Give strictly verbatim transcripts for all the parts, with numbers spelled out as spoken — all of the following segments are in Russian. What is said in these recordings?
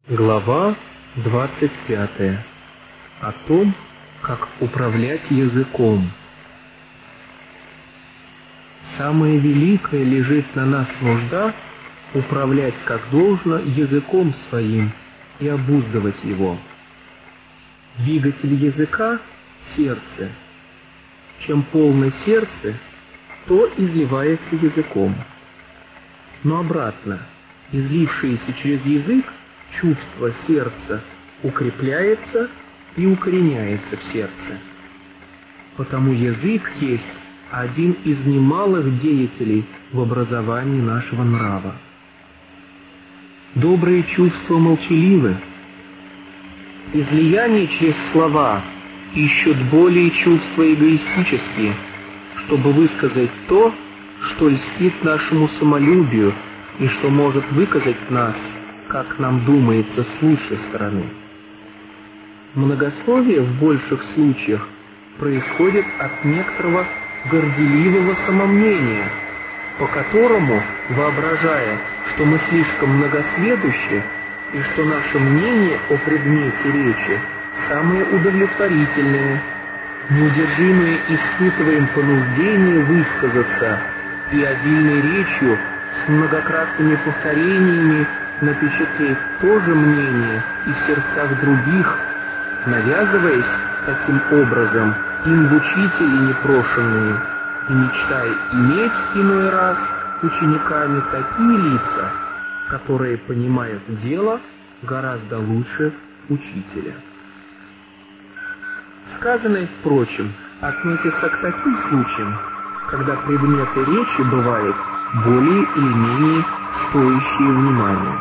Глава двадцать пятая. О том, как управлять языком. Самое великое лежит на нас нужда управлять как должно языком своим и обуздывать его. Двигатель языка — сердце. Чем полно сердце, то изливается языком. Но обратно, излившееся через язык, чувство сердца укрепляется и укореняется в сердце. Потому язык есть один из немалых деятелей в образовании нашего нрава. Добрые чувства молчаливы. Излияние через слова ищут более чувства эгоистические, чтобы высказать то, что льстит нашему самолюбию и что может выказать нас, как нам думается, с лучшей стороны. Многословие в больших случаях происходит от некоторого горделивого самомнения, по которому, воображая, что мы слишком многосведущи и что наше мнение о предмете речи самое удовлетворительное, неудержимые испытываем понуждение высказаться и обильной речью с многократными повторениями напечатлев то же мнение и в сердцах других, навязываясь таким образом им в учители непрошенные и мечтая иметь иной раз учениками такие лица, которые понимают дело гораздо лучше учителя. Сказанное, впрочем, относится к таким случаям, когда предметы речи бывают более или менее стоящие внимания.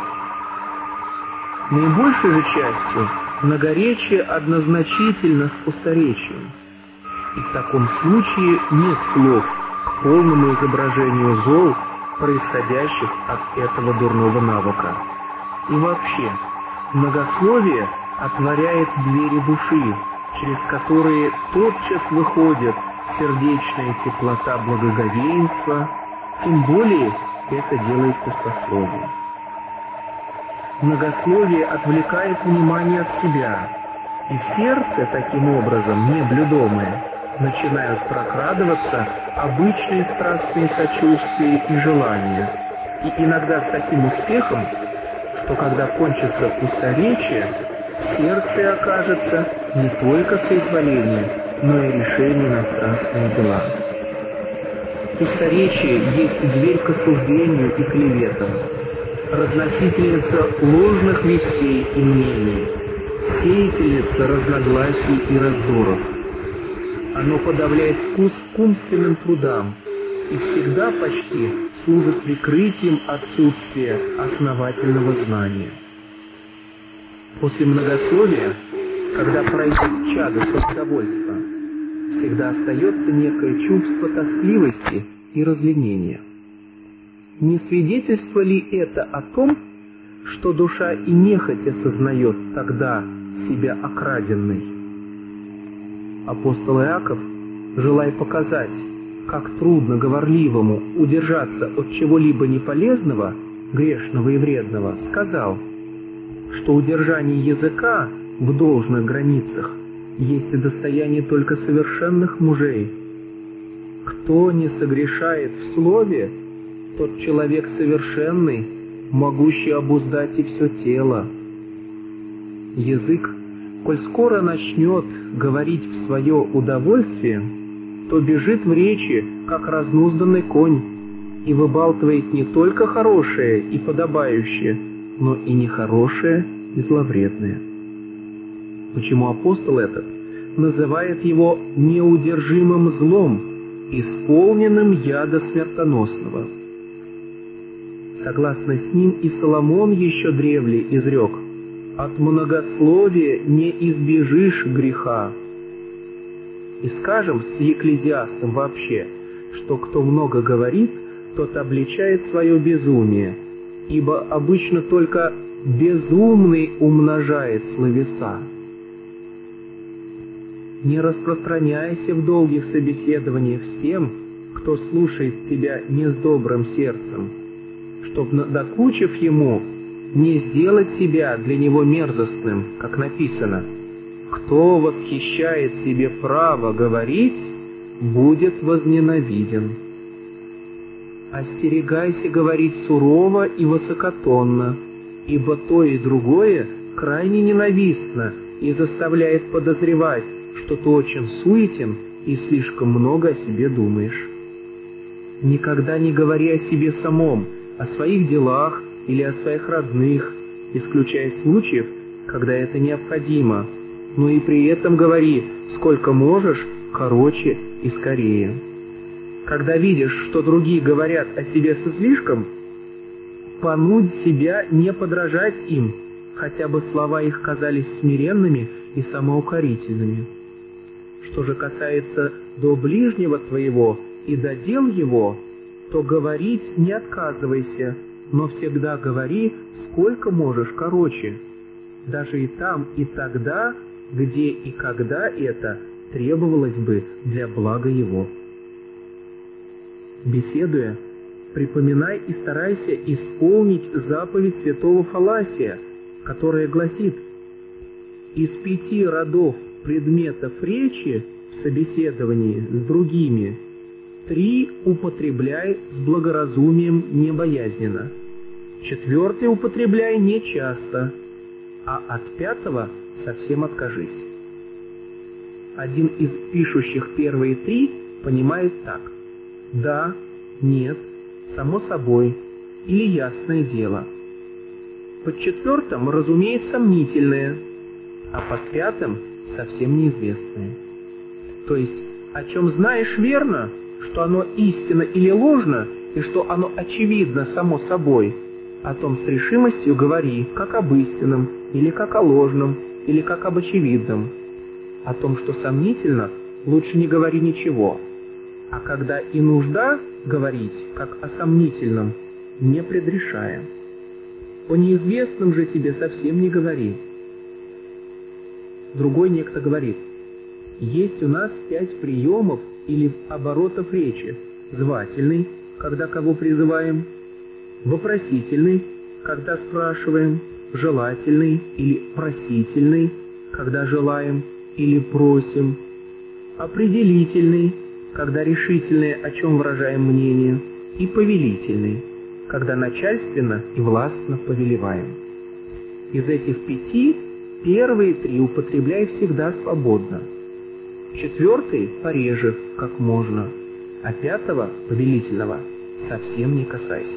Наибольшей же частью многоречие однозначительно с пусторечием, и в таком случае нет слов к полному изображению зол, происходящих от этого дурного навыка. И вообще, многословие отворяет двери души, через которые тотчас выходит сердечная теплота благоговейства, тем более это делает пустословие. Многословие отвлекает внимание от себя, и в сердце, таким образом, неблюдомое, начинают прокрадываться обычные страстные сочувствия и желания, и иногда с таким успехом, что когда кончится пусторечие, в сердце окажется не только соизволение, но и решение на страстные дела. Пусторечие есть дверь к осуждению и клеветам, разносительница ложных вестей и мнений, сеятельница разногласий и раздоров. Оно подавляет вкус к умственным трудам и всегда почти служит прикрытием отсутствия основательного знания. После многословия, когда пройдет чадо самодовольства, всегда остается некое чувство тоскливости и разленения. Не свидетельство ли это о том, что душа и нехотя сознает тогда себя окраденной? Апостол Иаков, желая показать, как трудно говорливому удержаться от чего-либо неполезного, грешного и вредного, сказал, что удержание языка в должных границах есть достояние только совершенных мужей. Кто не согрешает в слове, тот человек совершенный, могущий обуздать и все тело. Язык, коль скоро начнет говорить в свое удовольствие, то бежит в речи, как разнузданный конь, и выбалтывает не только хорошее и подобающее, но и нехорошее и зловредное. Почему апостол этот называет его неудержимым злом, исполненным яда смертоносного? Согласно с ним и Соломон еще древле изрек: «От многословия не избежишь греха». И скажем с Екклезиастом вообще, что кто много говорит, тот обличает свое безумие, ибо обычно только безумный умножает словеса. Не распространяйся в долгих собеседованиях с тем, кто слушает тебя не с добрым сердцем, чтоб, надокучив ему, не сделать себя для него мерзостным, как написано: «Кто восхищает себе право говорить, будет возненавиден». Остерегайся говорить сурово и высокотонно, ибо то и другое крайне ненавистно и заставляет подозревать, что ты очень суетен и слишком много о себе думаешь. Никогда не говори о себе самом, о своих делах или о своих родных, исключая случаев, когда это необходимо, но и при этом говори, сколько можешь, короче и скорее. Когда видишь, что другие говорят о себе с излишком, понудь себя не подражать им, хотя бы слова их казались смиренными и самоукорительными. Что же касается до ближнего твоего и до дел его, то говорить не отказывайся, но всегда говори, сколько можешь короче, даже и там, и тогда, где и когда это требовалось бы для блага его. Беседуя, припоминай и старайся исполнить заповедь святого Фаласия, которая гласит: «Из пяти родов предметов речи в собеседовании с другими три употребляй с благоразумием небоязненно, четвертый употребляй нечасто, а от пятого совсем откажись». Один из пишущих первые три понимает так: «да», «нет», «само собой» или «ясное дело». Под четвертым разумеет сомнительное, а под пятым совсем неизвестное. То есть, о чем знаешь верно, что оно истинно или ложно, и что оно очевидно само собой, о том с решимостью говори, как об истинном, или как о ложном, или как об очевидном. О том, что сомнительно, лучше не говори ничего. А когда и нужда говорить, как о сомнительном, не предрешая. О неизвестном же тебе совсем не говори. Другой некто говорит: есть у нас пять приемов или оборотов речи. Звательный, когда кого призываем; вопросительный, когда спрашиваем; желательный или просительный, когда желаем или просим; определительный, когда решительное, о чем выражаем мнение; и повелительный, когда начальственно и властно повелеваем. Из этих пяти первые три употребляй всегда свободно, четвертый пореже, как можно, а пятого, повелительного, совсем не касайся.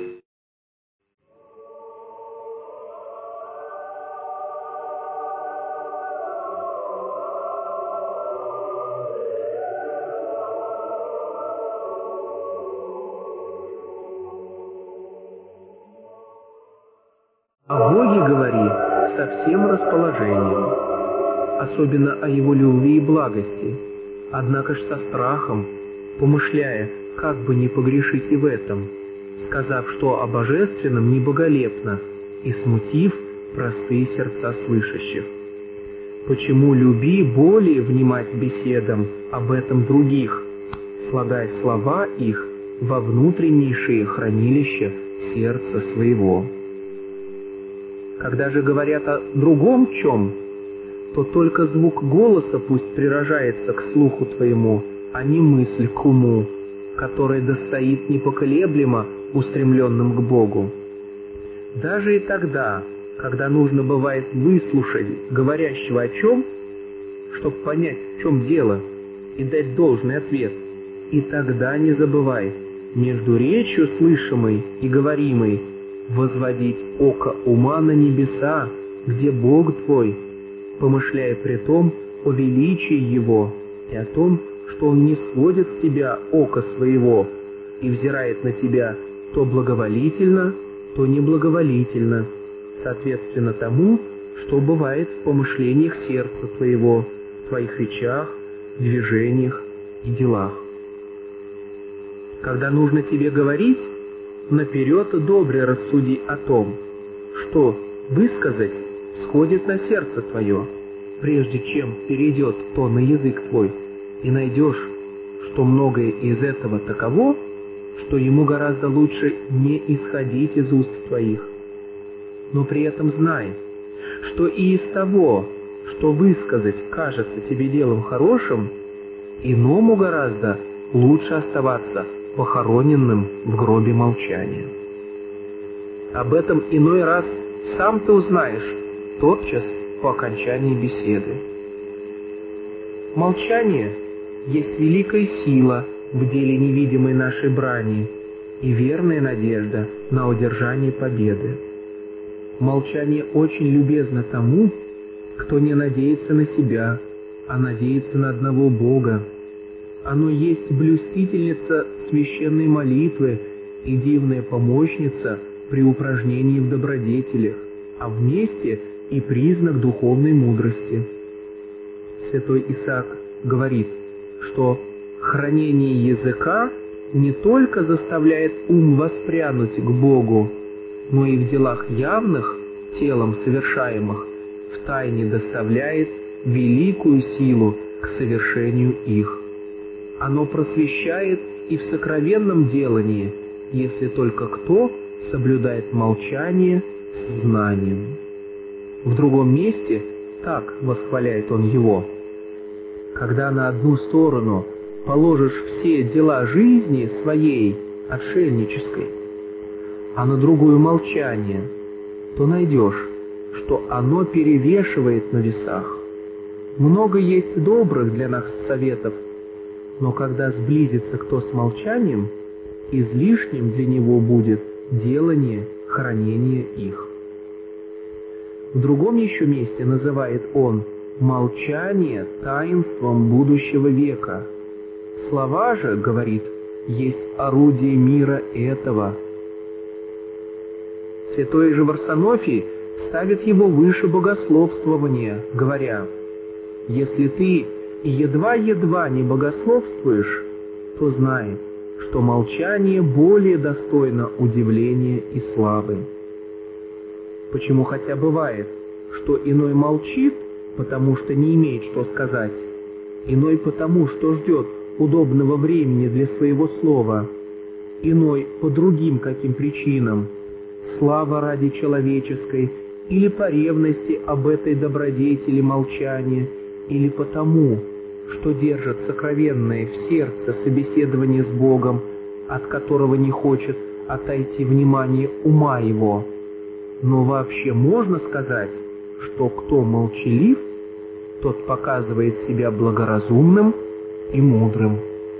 О Боге говори со всем расположением, особенно о Его любви и благости, однако ж со страхом, помышляя, как бы не погрешить и в этом, сказав, что о божественном не боголепно, и смутив простые сердца слышащих. Почему люби более внимать беседам об этом других, слагая слова их во внутреннейшие хранилища сердца своего? Когда же говорят о другом чем, то только звук голоса пусть приражается к слуху твоему, а не мысль к уму, который достоит непоколеблемо устремленным к Богу. Даже и тогда, когда нужно бывает выслушать говорящего о чем, чтобы понять, в чем дело, и дать должный ответ, и тогда не забывай между речью слышимой и говоримой возводить око ума на небеса, где Бог твой, помышляя при том о величии Его и о том, что Он не сводит с тебя ока своего и взирает на тебя то благоволительно, то неблаговолительно, соответственно тому, что бывает в помышлениях сердца твоего, в твоих речах, движениях и делах. Когда нужно тебе говорить, наперед добре рассуди о том, что высказать сходит на сердце твое, прежде чем перейдет то на язык твой, и найдешь, что многое из этого таково, что ему гораздо лучше не исходить из уст твоих. но при этом знай, что и из того, что высказать кажется тебе делом хорошим, иному гораздо лучше оставаться похороненным в гробе молчания. Об этом иной раз сам ты узнаешь тотчас по окончании беседы. Молчание есть великая сила в деле невидимой нашей брани и верная надежда на удержание победы. Молчание очень любезно тому, кто не надеется на себя, а надеется на одного Бога. Оно есть блюстительница священной молитвы и дивная помощница при упражнении в добродетелях, а вместе и признак духовной мудрости. Святой Исаак говорит, что хранение языка не только заставляет ум воспрянуть к Богу, но и в делах явных, телом совершаемых, втайне доставляет великую силу к совершению их. Оно просвещает и в сокровенном делании, если только кто соблюдает молчание с знанием. В другом месте так восхваляет он его: «Когда на одну сторону положишь все дела жизни своей, отшельнической, а на другую молчание, то найдешь, что оно перевешивает на весах. Много есть добрых для нас советов, но когда сблизится кто с молчанием, излишним для него будет делание, хранение их». В другом еще месте называет он молчание таинством будущего века. Слова же, говорит, есть орудие мира этого. Святой же Варсонофий ставит его выше богословствования, говоря: «Если ты и едва-едва не богословствуешь, то знай, что молчание более достойно удивления и славы». Почему хотя бывает, что иной молчит, потому что не имеет что сказать, иной потому, что ждет удобного времени для своего слова, иной по другим каким причинам, слава ради человеческой, или по ревности об этой добродетели молчания, или потому, что держит сокровенное в сердце собеседование с Богом, от которого не хочет отойти внимание ума его. Но вообще можно сказать, что кто молчалив, тот показывает себя благоразумным и мудрым.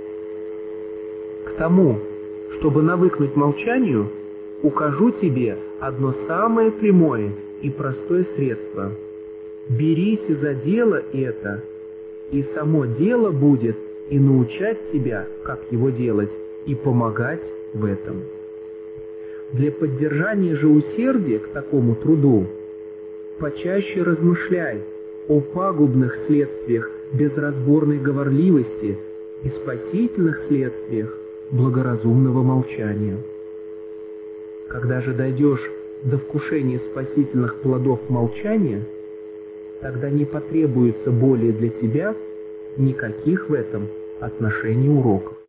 К тому, чтобы навыкнуть молчанию, укажу тебе одно самое прямое и простое средство. Берись за дело это, и само дело будет и научать тебя, как его делать, и помогать в этом. Для поддержания же усердия к такому труду почаще размышляй о пагубных следствиях безразборной говорливости и спасительных следствиях благоразумного молчания. Когда же дойдешь до вкушения спасительных плодов молчания, тогда не потребуется более для тебя никаких в этом отношении уроков.